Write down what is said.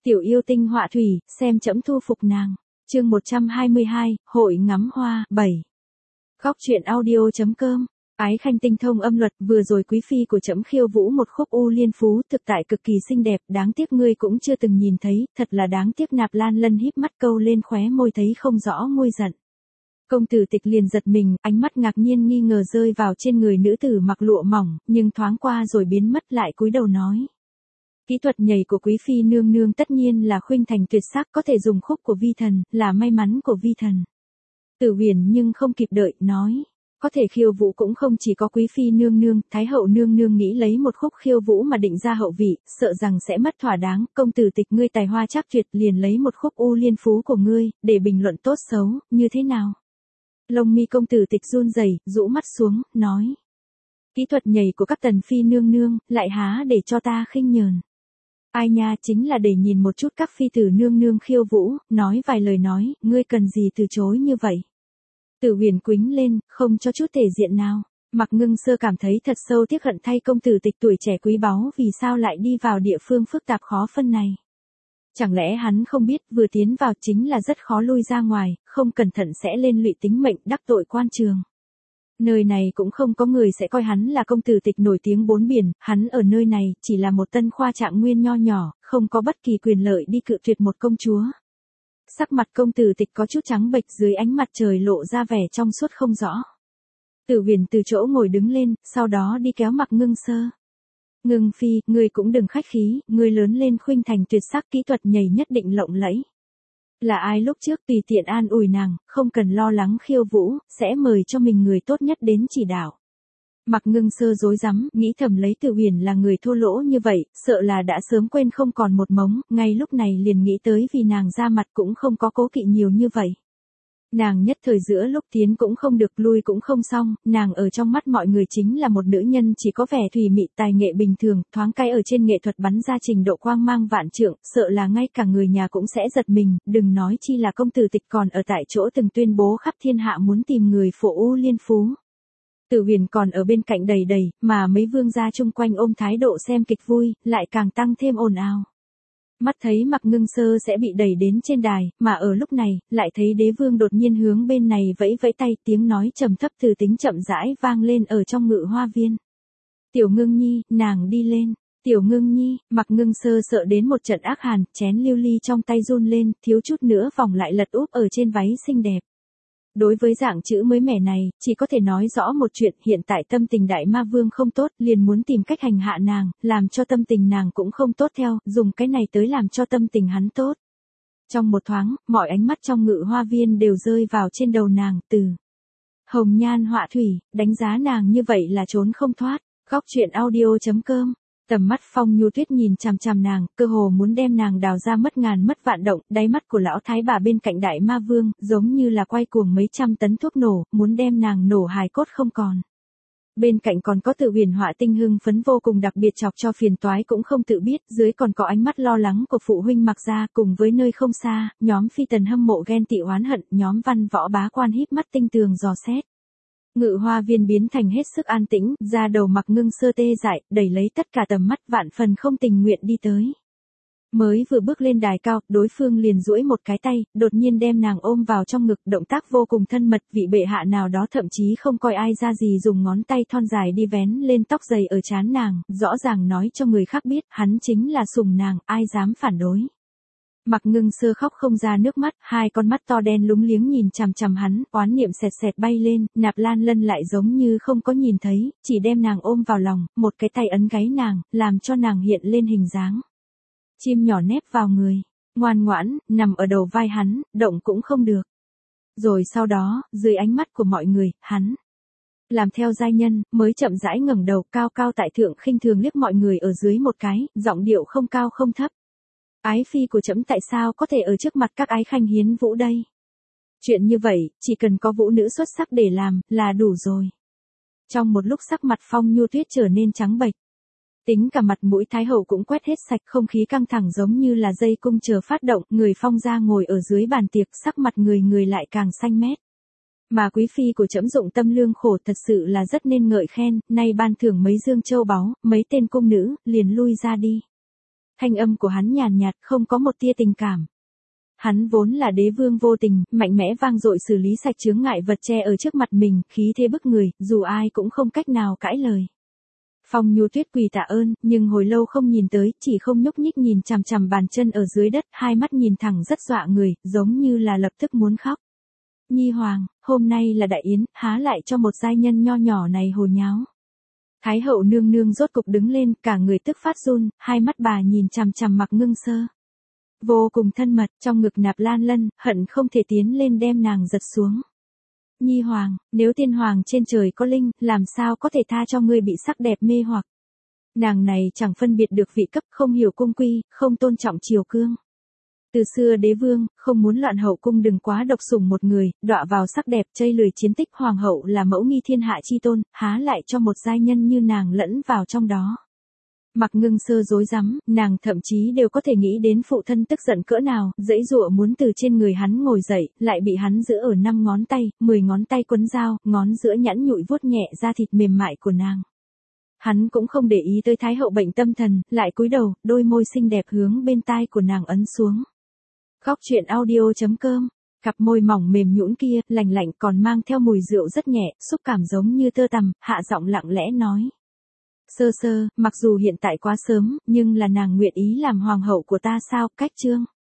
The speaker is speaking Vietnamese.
Tiểu yêu tinh họa thủy, xem trẫm thu phục nàng. Chương 122, hội ngắm hoa, 7. Góc truyện audio.com. Ái khanh tinh thông âm luật, vừa rồi quý phi của trẫm khiêu vũ một khúc U Liên Phú, thực tại cực kỳ xinh đẹp, đáng tiếc ngươi cũng chưa từng nhìn thấy, thật là đáng tiếc. Nạp Lan Lân híp mắt câu lên khóe môi thấy không rõ nguôi giận. Công tử Tịch liền giật mình, ánh mắt ngạc nhiên nghi ngờ rơi vào trên người nữ tử mặc lụa mỏng, nhưng thoáng qua rồi biến mất, lại cúi đầu nói. Kỹ thuật nhảy của quý phi nương nương tất nhiên là khuynh thành tuyệt sắc, có thể dùng khúc của vi thần, là may mắn của vi thần. Tử Huyền nhưng không kịp đợi, nói. Có thể khiêu vũ cũng không chỉ có quý phi nương nương, thái hậu nương nương nghĩ lấy một khúc khiêu vũ mà định ra hậu vị, sợ rằng sẽ mất thỏa đáng. Công tử Tịch ngươi tài hoa chắc tuyệt, liền lấy một khúc U Liên Phú của ngươi, để bình luận tốt xấu, như thế nào? Lông mi công tử Tịch run rẩy, rũ mắt xuống, nói. Kỹ thuật nhảy của các tần phi nương nương, lại há để cho ta khinh nhờn. Ai nha, chính là để nhìn một chút các phi tử nương nương khiêu vũ, nói vài lời nói, ngươi cần gì từ chối như vậy. Tử Huyền quĩnh lên, không cho chút thể diện nào. Mặc Ngưng Sơ cảm thấy thật sâu tiếc hận thay công tử Tịch tuổi trẻ quý báu, vì sao lại đi vào địa phương phức tạp khó phân này. Chẳng lẽ hắn không biết vừa tiến vào chính là rất khó lui ra ngoài, không cẩn thận sẽ lên lụy tính mệnh, đắc tội quan trường. Nơi này cũng không có người sẽ coi hắn là công tử Tịch nổi tiếng bốn biển, hắn ở nơi này chỉ là một tân khoa trạng nguyên nho nhỏ, không có bất kỳ quyền lợi đi cự tuyệt một công chúa. Sắc mặt công tử Tịch có chút trắng bệch, dưới ánh mặt trời lộ ra vẻ trong suốt không rõ. Tử Huyền từ chỗ ngồi đứng lên, sau đó đi kéo Mặc Ngưng Sơ. Ngưng phi, ngươi cũng đừng khách khí, ngươi lớn lên khuynh thành tuyệt sắc, kỹ thuật nhảy nhất định lộng lẫy. Là ai lúc trước tùy tiện an ủi nàng, không cần lo lắng khiêu vũ, sẽ mời cho mình người tốt nhất đến chỉ đạo. Mặc Ngưng Sơ rối rắm, nghĩ thầm lấy Tử Huyền là người thua lỗ như vậy, sợ là đã sớm quên không còn một mống, ngay lúc này liền nghĩ tới vì nàng ra mặt cũng không có cố kỵ nhiều như vậy. Nàng nhất thời giữa lúc tiến cũng không được, lui cũng không xong, nàng ở trong mắt mọi người chính là một nữ nhân chỉ có vẻ thùy mị, tài nghệ bình thường, thoáng cái ở trên nghệ thuật bắn ra trình độ quang mang vạn trượng, sợ là ngay cả người nhà cũng sẽ giật mình, đừng nói chi là công tử Tịch còn ở tại chỗ từng tuyên bố khắp thiên hạ muốn tìm người phổ U Liên Phú. Tử Huyền còn ở bên cạnh đầy đầy, mà mấy vương gia chung quanh ôm thái độ xem kịch vui, lại càng tăng thêm ồn ào. Mắt thấy Mặc Ngưng Sơ sẽ bị đẩy đến trên đài, mà ở lúc này, lại thấy đế vương đột nhiên hướng bên này vẫy vẫy tay, tiếng nói trầm thấp từ tính chậm rãi vang lên ở trong Ngự Hoa Viên. Tiểu Ngưng Nhi, nàng đi lên. Tiểu Ngưng Nhi, Mặc Ngưng Sơ sợ đến một trận ác hàn, chén lưu ly trong tay run lên, thiếu chút nữa vòng lại lật úp ở trên váy xinh đẹp. Đối với dạng chữ mới mẻ này, chỉ có thể nói rõ một chuyện, hiện tại tâm tình đại ma vương không tốt, liền muốn tìm cách hành hạ nàng, làm cho tâm tình nàng cũng không tốt theo, dùng cái này tới làm cho tâm tình hắn tốt. Trong một thoáng, mọi ánh mắt trong Ngự Hoa Viên đều rơi vào trên đầu nàng, từ hồng nhan họa thủy, đánh giá nàng như vậy là trốn không thoát. Góc truyện audio.com. Tầm mắt Phong Nhu Tuyết nhìn chằm chằm nàng, cơ hồ muốn đem nàng đào ra mất ngàn mất vạn động, đáy mắt của lão thái bà bên cạnh đại ma vương, giống như là quay cuồng mấy trăm tấn thuốc nổ, muốn đem nàng nổ hài cốt không còn. Bên cạnh còn có Tử Huyền họa tinh hưng phấn vô cùng, đặc biệt chọc cho phiền toái cũng không tự biết, dưới còn có ánh mắt lo lắng của phụ huynh Mặc gia, cùng với nơi không xa, nhóm phi tần hâm mộ ghen tị oán hận, nhóm văn võ bá quan híp mắt tinh tường dò xét. Ngự Hoa Viên biến thành hết sức an tĩnh, ra đầu Mặc Ngưng Sơ tê dại, đẩy lấy tất cả tầm mắt vạn phần không tình nguyện đi tới. Mới vừa bước lên đài cao, đối phương liền duỗi một cái tay, đột nhiên đem nàng ôm vào trong ngực, động tác vô cùng thân mật, vị bệ hạ nào đó thậm chí không coi ai ra gì dùng ngón tay thon dài đi vén lên tóc dày ở trán nàng, rõ ràng nói cho người khác biết, hắn chính là sủng nàng, ai dám phản đối. Mặc Ngưng Sơ khóc không ra nước mắt, hai con mắt to đen lúng liếng nhìn chằm chằm hắn, oán niệm xẹt xẹt bay lên, Nạp Lan Lân lại giống như không có nhìn thấy, chỉ đem nàng ôm vào lòng, một cái tay ấn gáy nàng, làm cho nàng hiện lên hình dáng chim nhỏ nép vào người, ngoan ngoãn, nằm ở đầu vai hắn, động cũng không được. Rồi sau đó, dưới ánh mắt của mọi người, hắn làm theo giai nhân, mới chậm rãi ngẩng đầu, cao cao tại thượng, khinh thường liếc mọi người ở dưới một cái, giọng điệu không cao không thấp. Ái phi của trẫm tại sao có thể ở trước mặt các ái khanh hiến vũ đây? Chuyện như vậy, chỉ cần có vũ nữ xuất sắc để làm, là đủ rồi. Trong một lúc sắc mặt Phong Nhu Tuyết trở nên trắng bệch. Tính cả mặt mũi thái hậu cũng quét hết sạch, không khí căng thẳng giống như là dây cung chờ phát động, người Phong gia ngồi ở dưới bàn tiệc, sắc mặt người lại càng xanh mét. Mà quý phi của trẫm dụng tâm lương khổ thật sự là rất nên ngợi khen, nay ban thưởng mấy dương châu báu, mấy tên cung nữ, liền lui ra đi. Thanh âm của hắn nhàn nhạt, không có một tia tình cảm. Hắn vốn là đế vương vô tình, mạnh mẽ vang dội xử lý sạch chướng ngại vật che ở trước mặt mình, khí thế bức người, dù ai cũng không cách nào cãi lời. Phong Nhu Tuyết quỳ tạ ơn, nhưng hồi lâu không nhìn tới, chỉ không nhúc nhích nhìn chằm chằm bàn chân ở dưới đất, hai mắt nhìn thẳng rất dọa người, giống như là lập tức muốn khóc. Nhi hoàng, hôm nay là đại yến, há lại cho một giai nhân nho nhỏ này hồ nháo. Thái hậu nương nương rốt cục đứng lên, cả người tức phát run, hai mắt bà nhìn chằm chằm Mặc Ngưng Sơ. Vô cùng thân mật, trong ngực Nạp Lan Lân, hận không thể tiến lên đem nàng giật xuống. Nhi hoàng, nếu tiên hoàng trên trời có linh, làm sao có thể tha cho ngươi bị sắc đẹp mê hoặc. Nàng này chẳng phân biệt được vị cấp, không hiểu cung quy, không tôn trọng triều cương. Từ xưa đế vương, không muốn loạn hậu cung đừng quá độc sủng một người, đọa vào sắc đẹp chây lười chiến tích hoàng hậu là mẫu nghi thiên hạ chi tôn, há lại cho một giai nhân như nàng lẫn vào trong đó. Mặc Ngưng Sơ rối rắm, nàng thậm chí đều có thể nghĩ đến phụ thân tức giận cỡ nào, giãy giụa muốn từ trên người hắn ngồi dậy, lại bị hắn giữ ở 5 ngón tay, 10 ngón tay quấn dao, ngón giữa nhẵn nhụi vuốt nhẹ da thịt mềm mại của nàng. Hắn cũng không để ý tới Thái hậu bệnh tâm thần, lại cúi đầu, đôi môi xinh đẹp hướng bên tai của nàng ấn xuống. Góc truyện audio.com, cặp môi mỏng mềm nhũn kia, lành lạnh còn mang theo mùi rượu rất nhẹ, xúc cảm giống như tơ tằm, hạ giọng lặng lẽ nói. Sơ sơ, mặc dù hiện tại quá sớm, nhưng là nàng nguyện ý làm hoàng hậu của ta sao, cách chương.